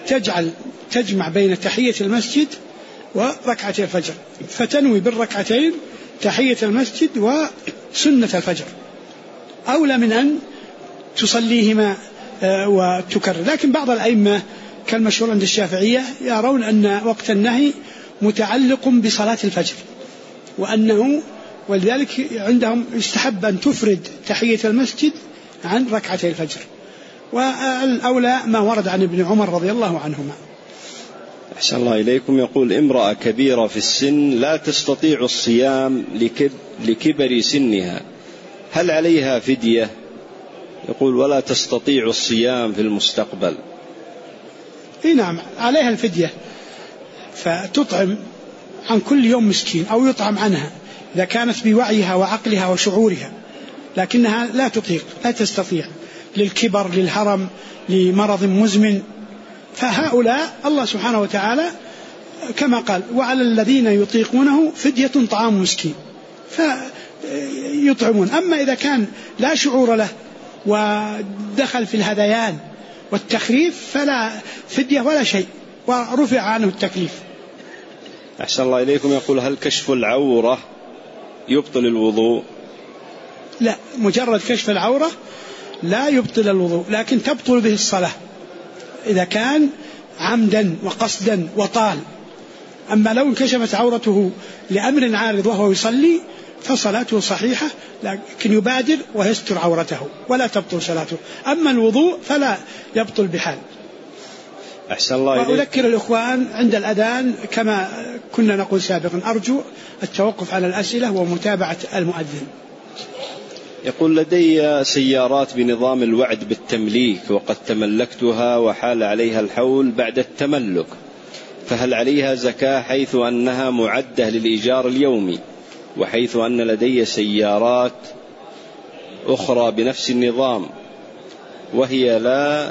تجمع بين تحية المسجد وركعتي الفجر، فتنوي بالركعتين تحية المسجد وسنة الفجر، أولى من أن تصليهما وتكرر. لكن بعض الأئمة كالمشهور عند الشافعية يرون أن وقت النهي متعلق بصلاة الفجر، وأنه ولذلك عندهم يستحب أن تفرد تحية المسجد عن ركعتي الفجر، والأولى ما ورد عن ابن عمر رضي الله عنهما. أحسن الله إليكم. يقول امرأة كبيرة في السن لا تستطيع الصيام لكبر سنها، هل عليها فدية؟ يقول ولا تستطيع الصيام في المستقبل. نعم، عليها الفدية، فتطعم عن كل يوم مسكين أو يطعم عنها إذا كانت بوعيها وعقلها وشعورها، لكنها لا تطيق، لا تستطيع للكبر، للهرم، لمرض مزمن. فهؤلاء الله سبحانه وتعالى كما قال وعلى الذين يطيقونه فدية طعام مسكين، فيطعمون. أما إذا كان لا شعور له ودخل في الهذيان والتخريف فلا فدية ولا شيء، ورفع عنه التكليف. أحسن الله إليكم. يقول هل كشف العورة يبطل الوضوء؟ لا، مجرد كشف العورة لا يبطل الوضوء، لكن تبطل به الصلاة إذا كان عمدا وقصدا وطال. أما لو انكشفت عورته لأمر عارض وهو يصلي فصلاته صحيحة، لكن يبادر ويستر عورته ولا تبطل صلاته. أما الوضوء فلا يبطل بحال. أحسن الله إليك. وأذكر الإخوان عند الأذان كما كنا نقول سابقا، أرجو التوقف على الأسئلة ومتابعة المؤذن. يقول: لدي سيارات بنظام الوعد بالتمليك وقد تملكتها وحال عليها الحول بعد التملك، فهل عليها زكاة حيث أنها معدة للإيجار اليومي، وحيث أن لدي سيارات أخرى بنفس النظام وهي لا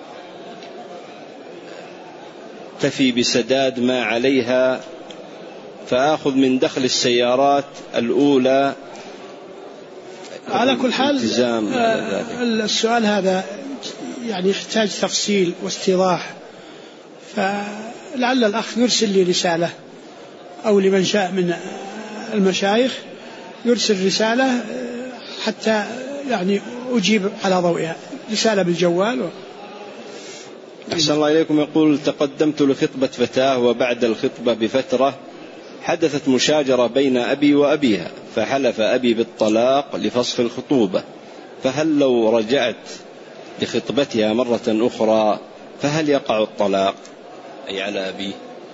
تفي بسداد ما عليها، فآخذ من دخل السيارات الأولى على كل حال السؤال هذا يعني يحتاج تفصيل واستيضاح، فلعل الأخ يرسل لي رسالة أو لمن شاء من المشايخ يرسل رسالة حتى يعني أجيب على ضوئها، رسالة بالجوال. أحسن الله إليكم. يقول: تقدمت لخطبة فتاة وبعد الخطبة بفترة حدثت مشاجرة بين أبي وأبيها، فحلف أبي بالطلاق لفسخ الخطوبة، فهل لو رجعت لخطبتها مرة أخرى فهل يقع الطلاق أي على أبيه؟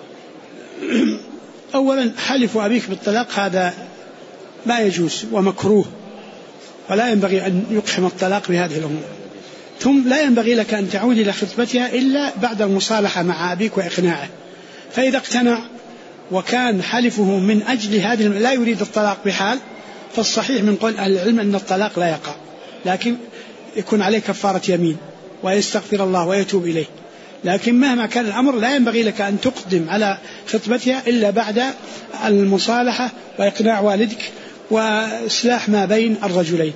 أولا حلف أبيك بالطلاق هذا ما يجوز ومكروه، ولا ينبغي أن يقحم الطلاق بهذه الأمور. ثم لا ينبغي لك أن تعود إلى خطبتها إلا بعد المصالحة مع أبيك وإقناعه، فإذا اقتنع وكان حلفه من أجل هذه لا يريد الطلاق بحال، فالصحيح من قول أهل العلم أن الطلاق لا يقع، لكن يكون عليه كفارة يمين ويستغفر الله ويتوب إليه. لكن مهما كان الأمر لا ينبغي لك أن تقدم على خطبتها إلا بعد المصالحة وإقناع والدك وإصلاح ما بين الرجلين.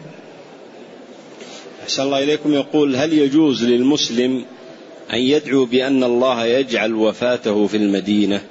أحسن الله إليكم. يقول: هل يجوز للمسلم أن يدعو بأن الله يجعل وفاته في المدينة؟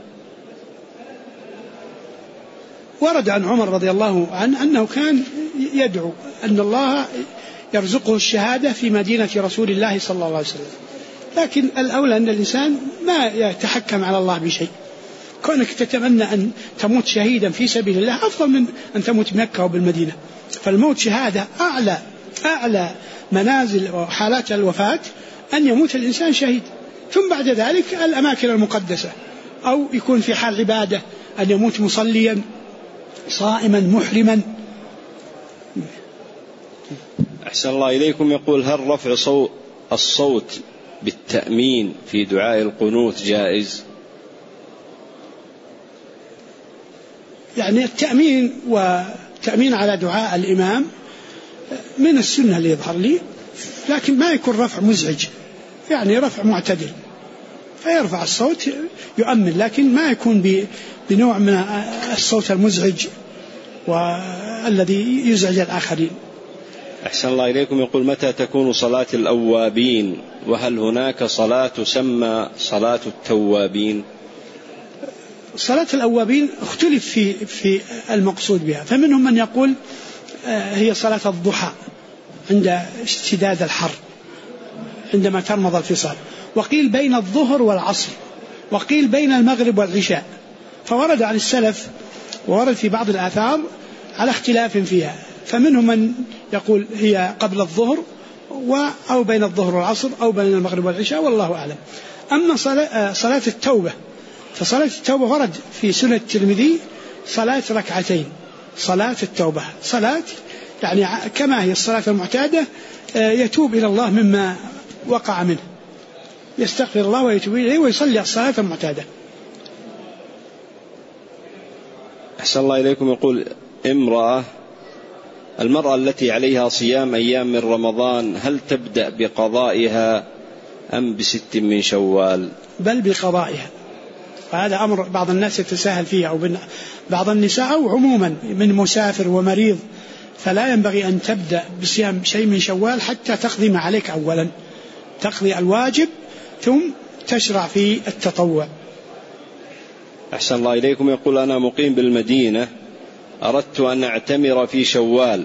ورد عن عمر رضي الله عنه أنه كان يدعو أن الله يرزقه الشهادة في مدينة رسول الله صلى الله عليه وسلم، لكن الأولى أن الإنسان ما يتحكم على الله بشيء. كونك تتمنى أن تموت شهيدا في سبيل الله أفضل من أن تموت بمكة وبالمدينة، فالموت شهادة أعلى منازل وحالات الوفاة أن يموت الإنسان شهيد، ثم بعد ذلك الأماكن المقدسة، أو يكون في حال عبادة أن يموت مصليا صائما محرما. أحسن الله إليكم. يقول: هل رفع الصوت بالتأمين في دعاء القنوت جائز؟ يعني التأمين وتأمين على دعاء الإمام من السنة اللي يظهر لي، لكن ما يكون رفع مزعج، يعني رفع معتدل، فيرفع الصوت يؤمن، لكن ما يكون بنوع من الصوت المزعج والذي يزعج الآخرين. أحسن الله إليكم. يقول: متى تكون صلاة الأوابين، وهل هناك صلاة تسمى صلاة التوابين؟ صلاة الأوابين اختلف في المقصود بها، فمنهم من يقول هي صلاة الضحى عند اشتداد الحر عندما ترمض الفصال، وقيل بين الظهر والعصر، وقيل بين المغرب والعشاء، فورد عن السلف وورد في بعض الآثار على اختلاف فيها، فمنهم من يقول هي قبل الظهر أو بين الظهر والعصر أو بين المغرب والعشاء، والله أعلم. أما صلاة التوبة، فصلاة التوبة ورد في سنة الترمذي صلاة ركعتين، صلاة التوبة صلاة يعني كما هي الصلاة المعتادة، يتوب إلى الله مما وقع منه، يستغفر الله ويتوب إليه ويصلي الصلاة المعتادة. أحسن الله إليكم. يقول: المرأة التي عليها صيام أيام من رمضان هل تبدأ بقضائها أم ب6 من شوال؟ بل بقضائها، وهذا أمر بعض الناس يتساهل فيه، أو بعض النساء أو عموما من مسافر ومريض، فلا ينبغي أن تبدأ بصيام شيء من شوال حتى تقضي ما عليك أولا، تقضي الواجب ثم تشرع في التطوع. أحسن الله إليكم. يقول: أنا مقيم بالمدينة، أردت أن أعتمر في شوال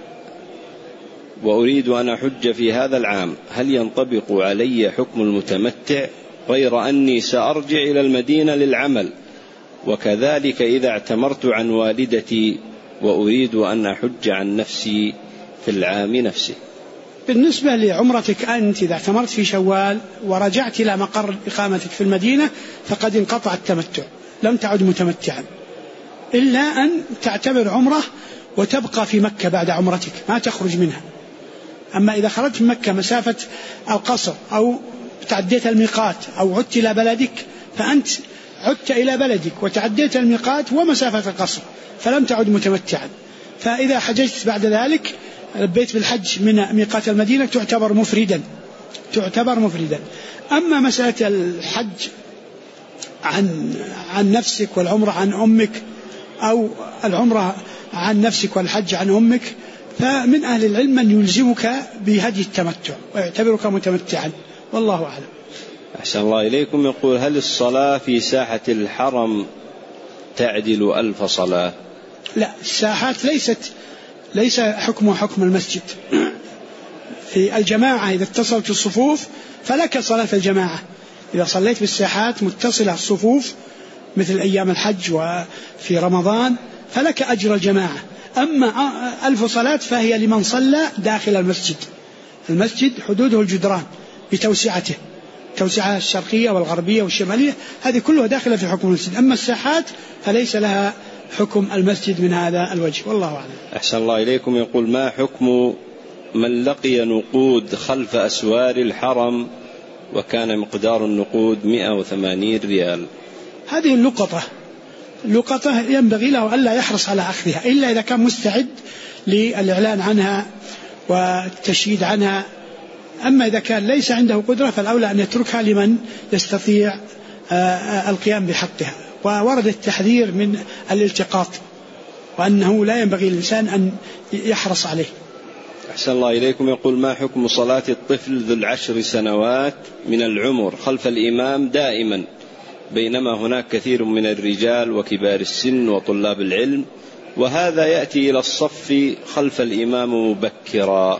وأريد أن أحج في هذا العام، هل ينطبق علي حكم المتمتع غير أني سأرجع إلى المدينة للعمل وكذلك إذا اعتمرت عن والدتي وأريد أن أحج عن نفسي في العام نفسه. بالنسبة لعمرتك أنت إذا اعتمرت في شوال ورجعت إلى مقر إقامتك في المدينة فقد انقطع التمتع، لم تعد متمتعا إلا أن تعتبر عمرة وتبقى في مكة بعد عمرتك ما تخرج منها. أما إذا خرجت من مكة مسافة القصر أو تعديت الميقات أو عدت إلى بلدك فأنت عدت إلى بلدك وتعديت الميقات ومسافة القصر فلم تعد متمتعا. فإذا حججت بعد ذلك لبيت بالحج من ميقات المدينة تعتبر مفردا. أما مسألة الحج عن نفسك والعمرة عن أمك أو العمرة عن نفسك والحج عن أمك فمن أهل العلم من يلزمك بهدي التمتع ويعتبرك متمتعا، والله أعلم. أحسن الله إليكم. يقول: هل الصلاة في ساحة الحرم تعدل 1000 صلاة؟ لا، الساحات ليس حكمها حكم المسجد. في الجماعة إذا اتصلت الصفوف فلك صلاة الجماعة، إذا صليت بالساحات متصلة الصفوف مثل أيام الحج وفي رمضان فلك أجر الجماعة. أما 1000 صلاة فهي لمن صلى داخل المسجد. المسجد حدوده الجدران بتوسعته، التوسعة الشرقية والغربية والشمالية هذه كلها داخلة في حكم المسجد. أما الساحات فليس لها حكم المسجد من هذا الوجه، والله أعلم. أحسن الله إليكم. يقول: ما حكم من لقي نقود خلف أسوار الحرم وكان مقدار النقود 180 ريال؟ هذه اللقطة ينبغي له ألا يحرص على أخذها إلا إذا كان مستعد للإعلان عنها والتشهيد عنها. أما إذا كان ليس عنده قدرة فالأولى أن يتركها لمن يستطيع القيام بحقها. وورد التحذير من الالتقاط وأنه لا ينبغي للإنسان أن يحرص عليه. أحسن الله إليكم. يقول: ما حكم صلاة الطفل ذو 10 سنوات من العمر خلف الإمام دائما بينما هناك كثير من الرجال وكبار السن وطلاب العلم وهذا يأتي إلى الصف خلف الإمام مبكرا؟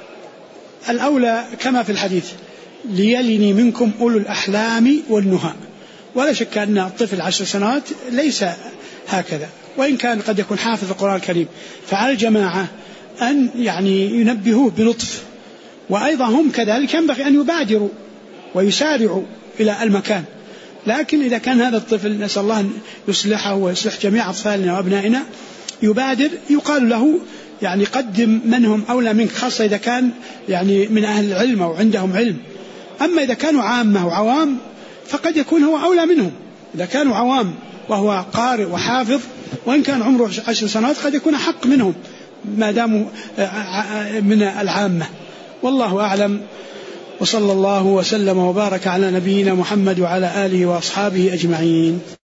الأولى كما في الحديث: ليلني منكم أولو الأحلام والنهى. ولا شك أن الطفل 10 سنوات ليس هكذا، وإن كان قد يكون حافظ القرآن الكريم، فعلى الجماعة أن ينبهوه بلطف، وأيضا هم كذلك ينبغي أن يبادروا ويسارعوا إلى المكان. لكن إذا كان هذا الطفل نسأل الله أن يصلحه ويصلح جميع أطفالنا وأبنائنا يبادر، يقال له قدم من هم أولى منك، خاصة إذا كان من أهل العلم أو عندهم علم. أما إذا كانوا عامة وعوام فقد يكون هو أولى منهم. إذا كانوا عوام وهو قارئ وحافظ وإن كان عمره 10 سنوات قد يكون حق منهم ما داموا من العامة، والله أعلم. وصلى الله وسلم وبارك على نبينا محمد وعلى آله وأصحابه أجمعين.